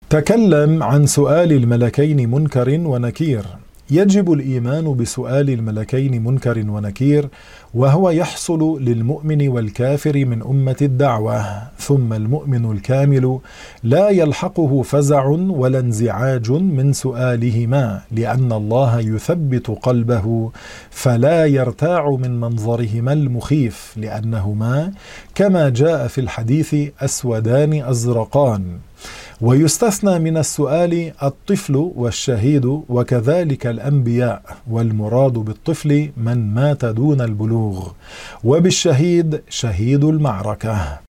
تكلم عن سؤال الملكين منكر ونكير. يجب الإيمان بسؤال الملكين منكر ونكير، وهو يحصل للمؤمن والكافر من أمة الدعوة، ثم المؤمن الكامل لا يلحقه فزع ولا انزعاج من سؤالهما، لأن الله يثبت قلبه فلا يرتاع من منظرهما المخيف، لأنهما كما جاء في الحديث أسودان أزرقان. ويستثنى من السؤال الطفل والشهيد وكذلك الأنبياء، والمراد بالطفل من مات دون البلوغ، وبالشهيد شهيد المعركة.